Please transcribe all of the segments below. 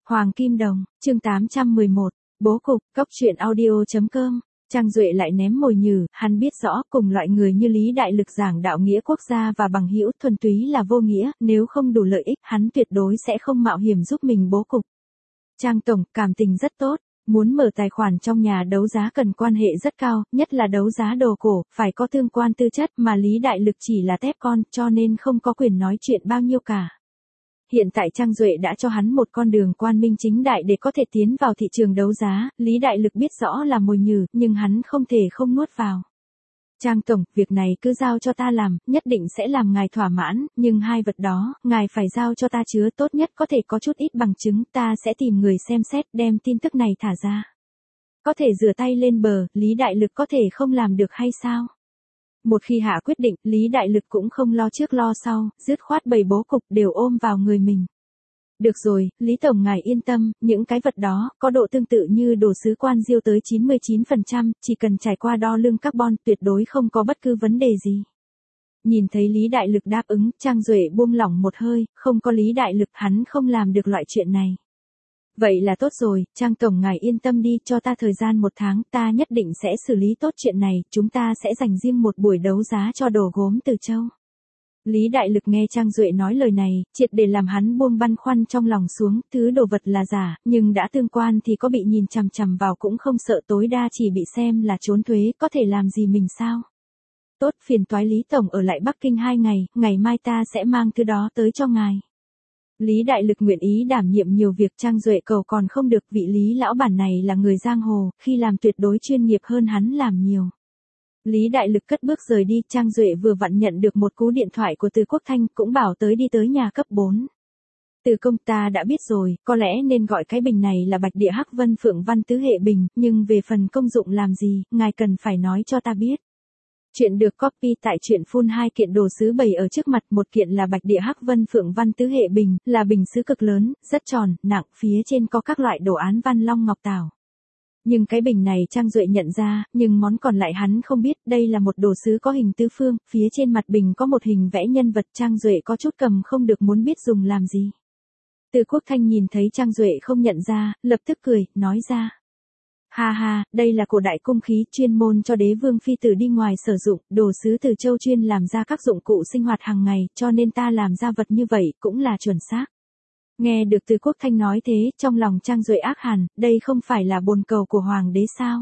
Hoàng Kim Đồng, chương 811, bố cục, cốc truyện audio.com. Trang Duệ lại ném mồi nhử, hắn biết rõ cùng loại người như Lý Đại Lực giảng đạo nghĩa quốc gia và bằng hữu thuần túy là vô nghĩa, nếu không đủ lợi ích hắn tuyệt đối sẽ không mạo hiểm giúp mình bố cục. Trang tổng, cảm tình rất tốt, muốn mở tài khoản trong nhà đấu giá cần quan hệ rất cao, nhất là đấu giá đồ cổ, phải có tương quan tư chất mà Lý Đại Lực chỉ là tép con cho nên không có quyền nói chuyện bao nhiêu cả. Hiện tại Trang Duệ đã cho hắn một con đường quang minh chính đại để có thể tiến vào thị trường đấu giá, Lý Đại Lực biết rõ là mồi nhử, nhưng hắn không thể không nuốt vào. Trang tổng, việc này cứ giao cho ta làm, nhất định sẽ làm ngài thỏa mãn, nhưng hai vật đó, ngài phải giao cho ta chứa, tốt nhất có thể có chút ít bằng chứng, ta sẽ tìm người xem xét đem tin tức này thả ra. Có thể rửa tay lên bờ, Lý Đại Lực có thể không làm được hay sao? Một khi hạ quyết định, Lý Đại Lực cũng không lo trước lo sau, dứt khoát bầy bố cục đều ôm vào người mình. Được rồi, Lý Tổng ngài yên tâm, những cái vật đó, có độ tương tự như đồ sứ quan diêu tới 99%, chỉ cần trải qua đo lương carbon tuyệt đối không có bất cứ vấn đề gì. Nhìn thấy Lý Đại Lực đáp ứng, Trang Duệ buông lỏng một hơi, không có Lý Đại Lực hắn không làm được loại chuyện này. Vậy là tốt rồi, Trang tổng ngài yên tâm đi, cho ta thời gian 1 tháng, ta nhất định sẽ xử lý tốt chuyện này, chúng ta sẽ dành riêng một buổi đấu giá cho đồ gốm Từ Châu. Lý Đại Lực nghe Trang Duệ nói lời này, triệt để làm hắn buông băn khoăn trong lòng xuống, thứ đồ vật là giả, nhưng đã tương quan thì có bị nhìn chằm chằm vào cũng không sợ, tối đa chỉ bị xem là trốn thuế, có thể làm gì mình sao? Tốt, phiền toái Lý Tổng ở lại Bắc Kinh 2 ngày, ngày mai ta sẽ mang thứ đó tới cho ngài. Lý Đại Lực nguyện ý đảm nhiệm nhiều việc, Trang Duệ cầu còn không được, vị Lý lão bản này là người giang hồ, khi làm tuyệt đối chuyên nghiệp hơn hắn làm nhiều. Lý Đại Lực cất bước rời đi, Trang Duệ vừa vặn nhận được một cú điện thoại của Từ Quốc Thanh, cũng bảo tới đi tới nhà cấp 4. Từ công, ta đã biết rồi, có lẽ nên gọi cái bình này là Bạch Địa Hắc Vân Phượng Văn Tứ Hệ Bình, nhưng về phần công dụng làm gì, ngài cần phải nói cho ta biết. Chuyện được copy tại truyện full 2 kiện đồ sứ bày ở trước mặt, một kiện là Bạch Địa Hắc Vân Phượng Văn Tứ Hệ Bình, là bình sứ cực lớn, rất tròn, nặng, phía trên có các loại đồ án văn long ngọc tảo. Nhưng cái bình này Trang Duệ nhận ra, nhưng món còn lại hắn không biết, đây là một đồ sứ có hình tứ phương, phía trên mặt bình có một hình vẽ nhân vật, Trang Duệ có chút cầm không được, muốn biết dùng làm gì. Từ Quốc Thanh nhìn thấy Trang Duệ không nhận ra, lập tức cười, nói ra. Ha ha, đây là cổ đại cung khí chuyên môn cho đế vương phi tử đi ngoài sử dụng, đồ sứ Từ Châu chuyên làm ra các dụng cụ sinh hoạt hàng ngày, cho nên ta làm ra vật như vậy, cũng là chuẩn xác. Nghe được Từ Quốc Thanh nói thế, trong lòng Trang Duệ ác hẳn, đây không phải là bồn cầu của Hoàng đế sao?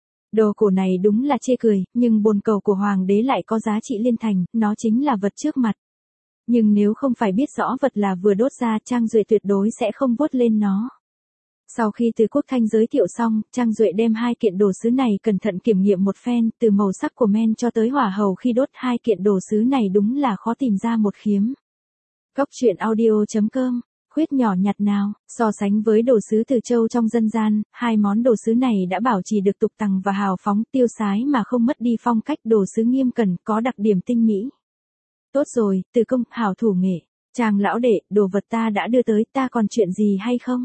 Đồ cổ này đúng là chê cười, nhưng bồn cầu của Hoàng đế lại có giá trị liên thành, nó chính là vật trước mặt. Nhưng nếu không phải biết rõ vật là vừa đốt ra, Trang Duệ tuyệt đối sẽ không vuốt lên nó. Sau khi Từ Quốc Thanh giới thiệu xong, Trang Duệ đem 2 kiện đồ sứ này cẩn thận kiểm nghiệm một phen, từ màu sắc của men cho tới hỏa hầu khi đốt, 2 kiện đồ sứ này đúng là khó tìm ra một khiếm. Cốc truyện audio.com. Khuyết nhỏ nhặt nào, so sánh với đồ sứ Từ Châu trong dân gian, 2 món đồ sứ này đã bảo trì được tục tằng và hào phóng, tiêu sái mà không mất đi phong cách, đồ sứ nghiêm cẩn, có đặc điểm tinh mỹ. Tốt rồi, Từ công, hảo thủ nghệ, Trang lão đệ, đồ vật ta đã đưa tới, ta còn chuyện gì hay không?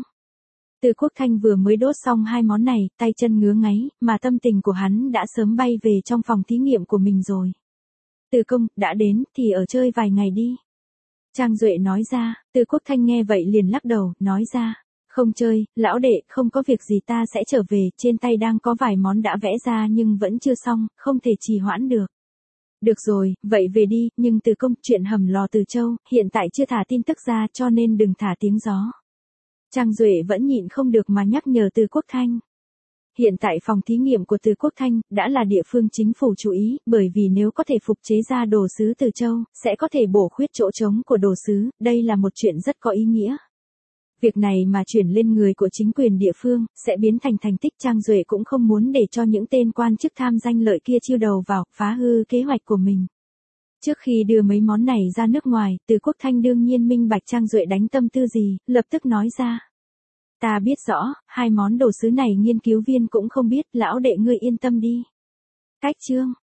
Từ Quốc Thanh vừa mới đốt xong 2 món này, tay chân ngứa ngáy, mà tâm tình của hắn đã sớm bay về trong phòng thí nghiệm của mình rồi. Từ công, đã đến, thì ở chơi vài ngày đi. Trang Duệ nói ra, Từ Quốc Thanh nghe vậy liền lắc đầu, nói ra, không chơi, lão đệ, không có việc gì, ta sẽ trở về, trên tay đang có vài món đã vẽ ra nhưng vẫn chưa xong, không thể trì hoãn được. Được rồi, vậy về đi, nhưng Từ công, chuyện hầm lò Từ Châu, hiện tại chưa thả tin tức ra cho nên đừng thả tiếng gió. Trang Duệ vẫn nhịn không được mà nhắc nhở Từ Quốc Thanh. Hiện tại phòng thí nghiệm của Từ Quốc Thanh đã là địa phương chính phủ chú ý, bởi vì nếu có thể phục chế ra đồ sứ Từ Châu, sẽ có thể bổ khuyết chỗ trống của đồ sứ, đây là một chuyện rất có ý nghĩa. Việc này mà chuyển lên người của chính quyền địa phương, sẽ biến thành thành tích. Trang Duệ cũng không muốn để cho những tên quan chức tham danh lợi kia chiêu đầu vào, phá hư kế hoạch của mình. Trước khi đưa mấy món này ra nước ngoài, Từ Quốc Thanh đương nhiên minh bạch Trang Duệ đánh tâm tư gì, lập tức nói ra. Ta biết rõ, 2 món đồ sứ này nghiên cứu viên cũng không biết, lão đệ ngươi yên tâm đi. Cách chương.